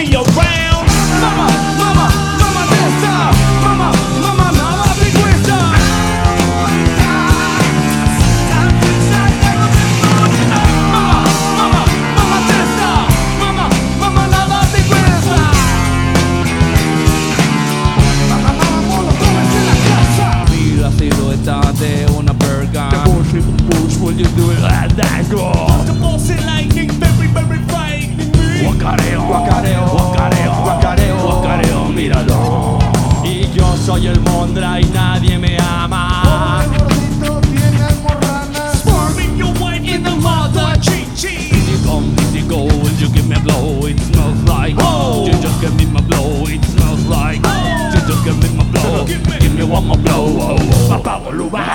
be around. Mama, mama, mama testa. Mama, mama, nada te cuesta. Mama, mama, mama testa. Mama, mama, nada te cuesta. Mama, mama, lo comes en la casa. Vi la silueta de una verga. The bush, will you do it like that, girl? The boss and lightning, very, very frightening me. Guacareo, Guacareo, guacareo, guacareo, guacareo, míralo. Y yo soy el Mondra y nadie me ama. Gordito tiene almorranas. Swarming your white in the mother, chi-chi. You come, easy go, will you give me a blow? It smells like. Oh. You just give me my blow. It smells like. You just give me my blow. Give me. Give me one more blow. Oh, oh. Papá Boluba.